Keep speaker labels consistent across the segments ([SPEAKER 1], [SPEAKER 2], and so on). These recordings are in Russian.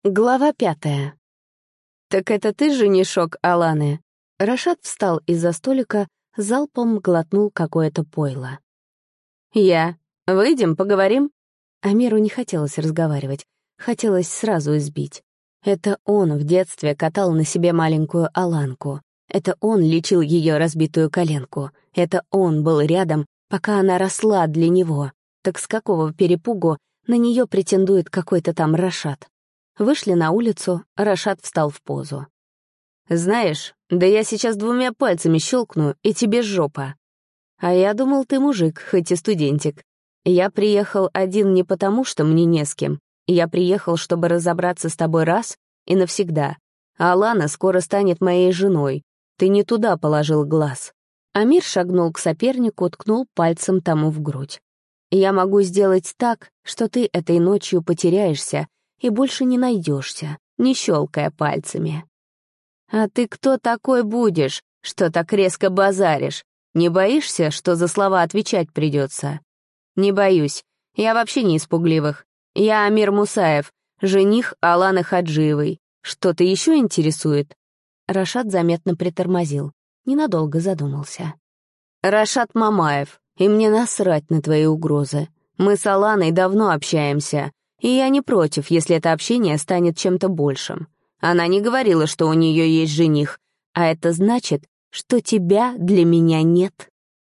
[SPEAKER 1] Глава 5. «Так это ты женишок Аланы?» Рашад встал из-за столика, залпом глотнул какое-то пойло. «Я. Выйдем, поговорим?» Амиру не хотелось разговаривать, хотелось сразу избить. Это он в детстве катал на себе маленькую Аланку. Это он лечил ее разбитую коленку. Это он был рядом, пока она росла для него. Так с какого перепугу на нее претендует какой-то там Рашад? Вышли на улицу, Рашад встал в позу. «Знаешь, да я сейчас 2 пальцами щелкну, и тебе жопа. А я думал, ты мужик, хоть и студентик. Я приехал один не потому, что мне не с кем. Я приехал, чтобы разобраться с тобой раз и навсегда. А Алана скоро станет моей женой. Ты не туда положил глаз». Амир шагнул к сопернику, ткнул пальцем тому в грудь. «Я могу сделать так, что ты этой ночью потеряешься и больше не найдешься, не щелкая пальцами». «А ты кто такой будешь, что так резко базаришь? Не боишься, что за слова отвечать придется?» «Не боюсь. Я вообще не из пугливых. Я Амир Мусаев, жених Аланы Хаджиевой. Что-то еще интересует?» Рашад заметно притормозил, ненадолго задумался. «Рашад Мамаев, и мне насрать на твои угрозы. Мы с Аланой давно общаемся, и я не против, если это общение станет чем-то большим. Она не говорила, что у нее есть жених, а это значит, что тебя для меня нет.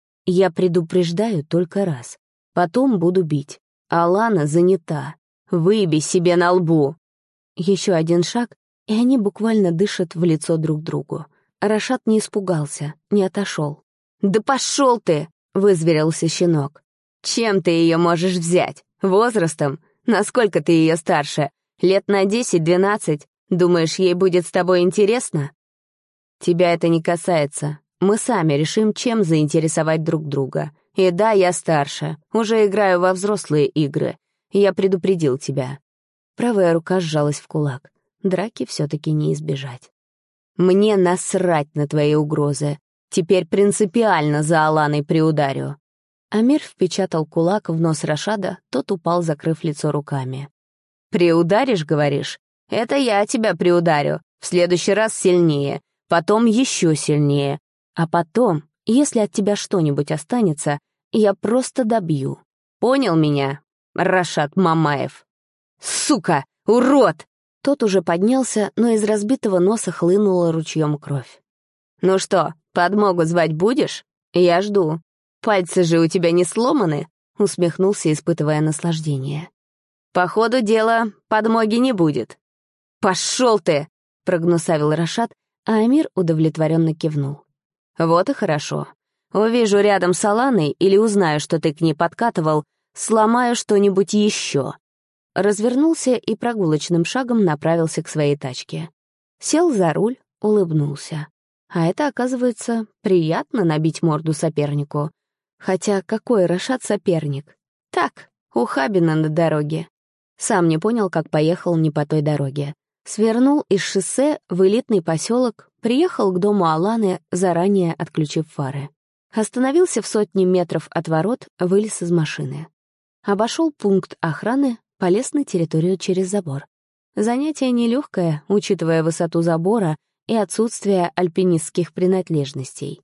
[SPEAKER 1] Я предупреждаю только раз, потом буду бить. Алана занята. Выеби себе на лбу». Еще один шаг, и они буквально дышат в лицо друг другу. Рашад не испугался, не отошел. «Да пошел ты!» — вызверился щенок. «Чем ты ее можешь взять? Возрастом? Насколько ты ее старше? Лет на 10-12? Думаешь, ей будет с тобой интересно?» «Тебя это не касается. Мы сами решим, чем заинтересовать друг друга. И да, я старше, уже играю во взрослые игры. Я предупредил тебя». Правая рука сжалась в кулак. Драки все-таки не избежать. «Мне насрать на твои угрозы. Теперь принципиально за Аланой приударю». Амир впечатал кулак в нос Рашада, тот упал, закрыв лицо руками. «Приударишь, говоришь? Это я тебя приударю. В следующий раз сильнее, потом еще сильнее. А потом, если от тебя что-нибудь останется, я просто добью. Понял меня, Рашад Мамаев?» «Сука! Урод!» Тот уже поднялся, но из разбитого носа хлынула ручьем кровь. «Ну что, подмогу звать будешь? Я жду. Пальцы же у тебя не сломаны?» — усмехнулся, испытывая наслаждение. «По ходу дела подмоги не будет». «Пошел ты!» — прогнусавил Рашад, а Амир удовлетворенно кивнул. «Вот и хорошо. Увижу рядом с Аланой или узнаю, что ты к ней подкатывал, сломаю что-нибудь еще». Развернулся и прогулочным шагом направился к своей тачке. Сел за руль, улыбнулся. А это, оказывается, приятно набить морду сопернику. Хотя какой Рашад соперник? Так, ухабина на дороге. Сам не понял, как поехал не по той дороге. Свернул из шоссе в элитный поселок, приехал к дому Аланы, заранее отключив фары. Остановился в 100 метров от ворот, вылез из машины. Обошел пункт охраны, полез на территорию через забор. Занятие нелегкое, учитывая высоту забора и отсутствие альпинистских принадлежностей.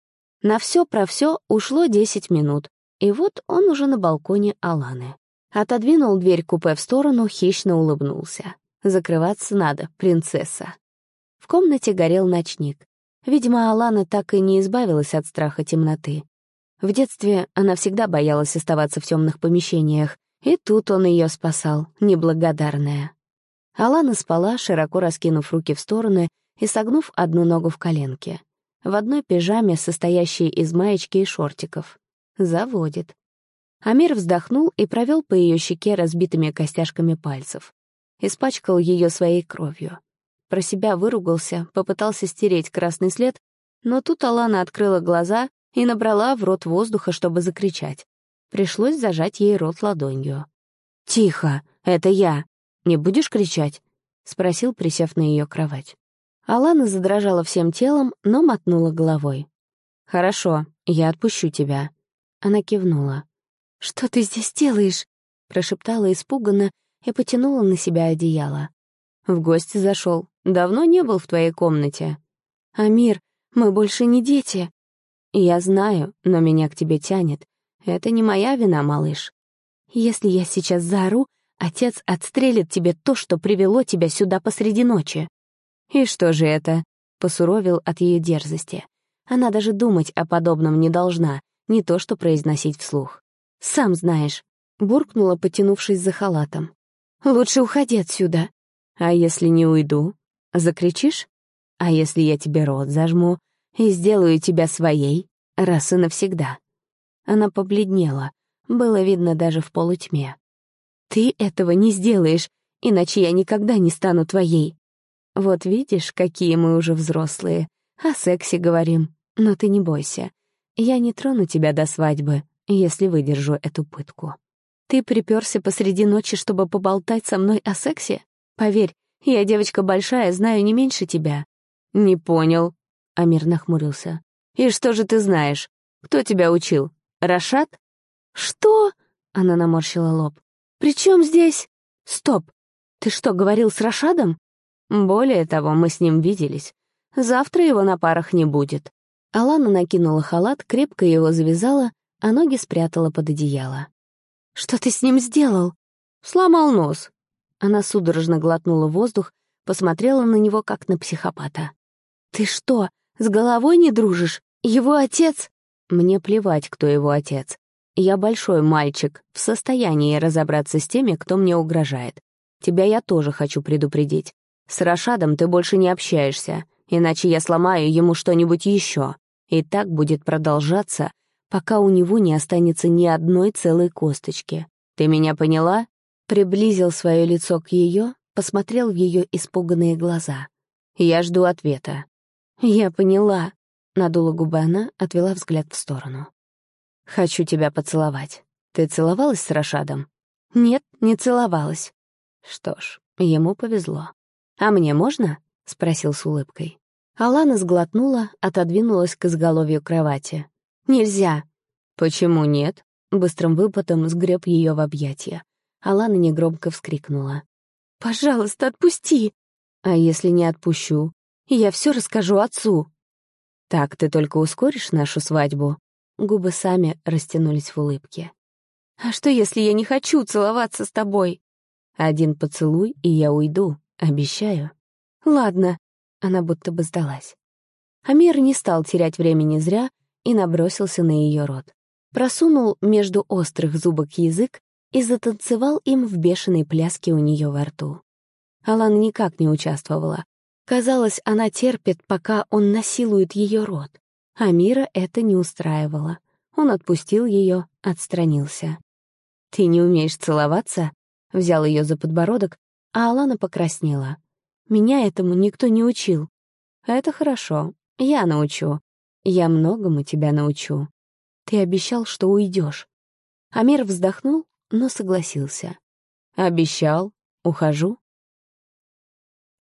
[SPEAKER 1] На все про все ушло 10 минут, и вот он уже на балконе Аланы. Отодвинул дверь купе в сторону, хищно улыбнулся. Закрываться надо, принцесса. В комнате горел ночник. Видимо, Алана так и не избавилась от страха темноты. В детстве она всегда боялась оставаться в темных помещениях, и тут он ее спасал, неблагодарная. Алана спала, широко раскинув руки в стороны и согнув одну ногу в коленке. В одной пижаме, состоящей из маечки и шортиков. Заводит. Амир вздохнул и провел по ее щеке разбитыми костяшками пальцев. Испачкал ее своей кровью. Про себя выругался, попытался стереть красный след, но тут Алана открыла глаза и набрала в рот воздуха, чтобы закричать. Пришлось зажать ей рот ладонью. «Тихо, это я. Не будешь кричать?» — спросил, присев на ее кровать. Алана задрожала всем телом, но мотнула головой. «Хорошо, я отпущу тебя». Она кивнула. «Что ты здесь делаешь?» — прошептала испуганно и потянула на себя одеяло. В гости зашел. Давно не был в твоей комнате. Амир, мы больше не дети. Я знаю, но меня к тебе тянет. Это не моя вина, малыш. Если я сейчас заору, отец отстрелит тебе то, что привело тебя сюда посреди ночи. И что же это? Посуровил от ее дерзости. Она даже думать о подобном не должна, не то что произносить вслух. «Сам знаешь», — буркнула, потянувшись за халатом. «Лучше уходи отсюда». «А если не уйду? Закричишь? А если я тебе рот зажму и сделаю тебя своей раз и навсегда?» Она побледнела, было видно даже в полутьме. «Ты этого не сделаешь, иначе я никогда не стану твоей». «Вот видишь, какие мы уже взрослые. О сексе говорим. Но ты не бойся. Я не трону тебя до свадьбы, если выдержу эту пытку. Ты припёрся посреди ночи, чтобы поболтать со мной о сексе? Поверь, я девочка большая, знаю не меньше тебя». «Не понял», — Амир нахмурился. «И что же ты знаешь? Кто тебя учил? Рашад?» «Что?» — она наморщила лоб. «При чем здесь?» «Стоп! Ты что, говорил с Рашадом?» «Более того, мы с ним виделись. Завтра его на парах не будет». Алана накинула халат, крепко его завязала, а ноги спрятала под одеяло. «Что ты с ним сделал?» «Сломал нос». Она судорожно глотнула воздух, посмотрела на него, как на психопата. «Ты что, с головой не дружишь? Его отец...» «Мне плевать, кто его отец. Я большой мальчик, в состоянии разобраться с теми, кто мне угрожает. Тебя я тоже хочу предупредить. С Рашадом ты больше не общаешься, иначе я сломаю ему что-нибудь еще. И так будет продолжаться, пока у него не останется ни одной целой косточки. Ты меня поняла?» Приблизил свое лицо к ее, посмотрел в ее испуганные глаза. «Я жду ответа». «Я поняла», — надула губы она, отвела взгляд в сторону. «Хочу тебя поцеловать. Ты целовалась с Рашадом?» «Нет, не целовалась». «Что ж, ему повезло. А мне можно?» — спросил с улыбкой. Алана сглотнула, отодвинулась к изголовью кровати. «Нельзя». «Почему нет?» — быстрым выпадом сгреб ее в объятия. Алана негромко вскрикнула. «Пожалуйста, отпусти!» «А если не отпущу? Я все расскажу отцу». «Так ты только ускоришь нашу свадьбу?» Губы сами растянулись в улыбке. «А что, если я не хочу целоваться с тобой?» «Один поцелуй, и я уйду, обещаю». «Ладно», — она будто бы сдалась. Амир не стал терять времени зря и набросился на ее рот. Просунул между острых зубок язык и затанцевал им в бешеной пляске у нее во рту. Алана никак не участвовала. Казалось, она терпит, пока он насилует ее рот. Амира это не устраивало. Он отпустил ее, отстранился. «Ты не умеешь целоваться?» Взял ее за подбородок, а Алана покраснела. «Меня этому никто не учил». «Это хорошо. Я научу. Я многому тебя научу. Ты обещал, что уйдешь». Амир вздохнул, но согласился. «Обещал. Ухожу.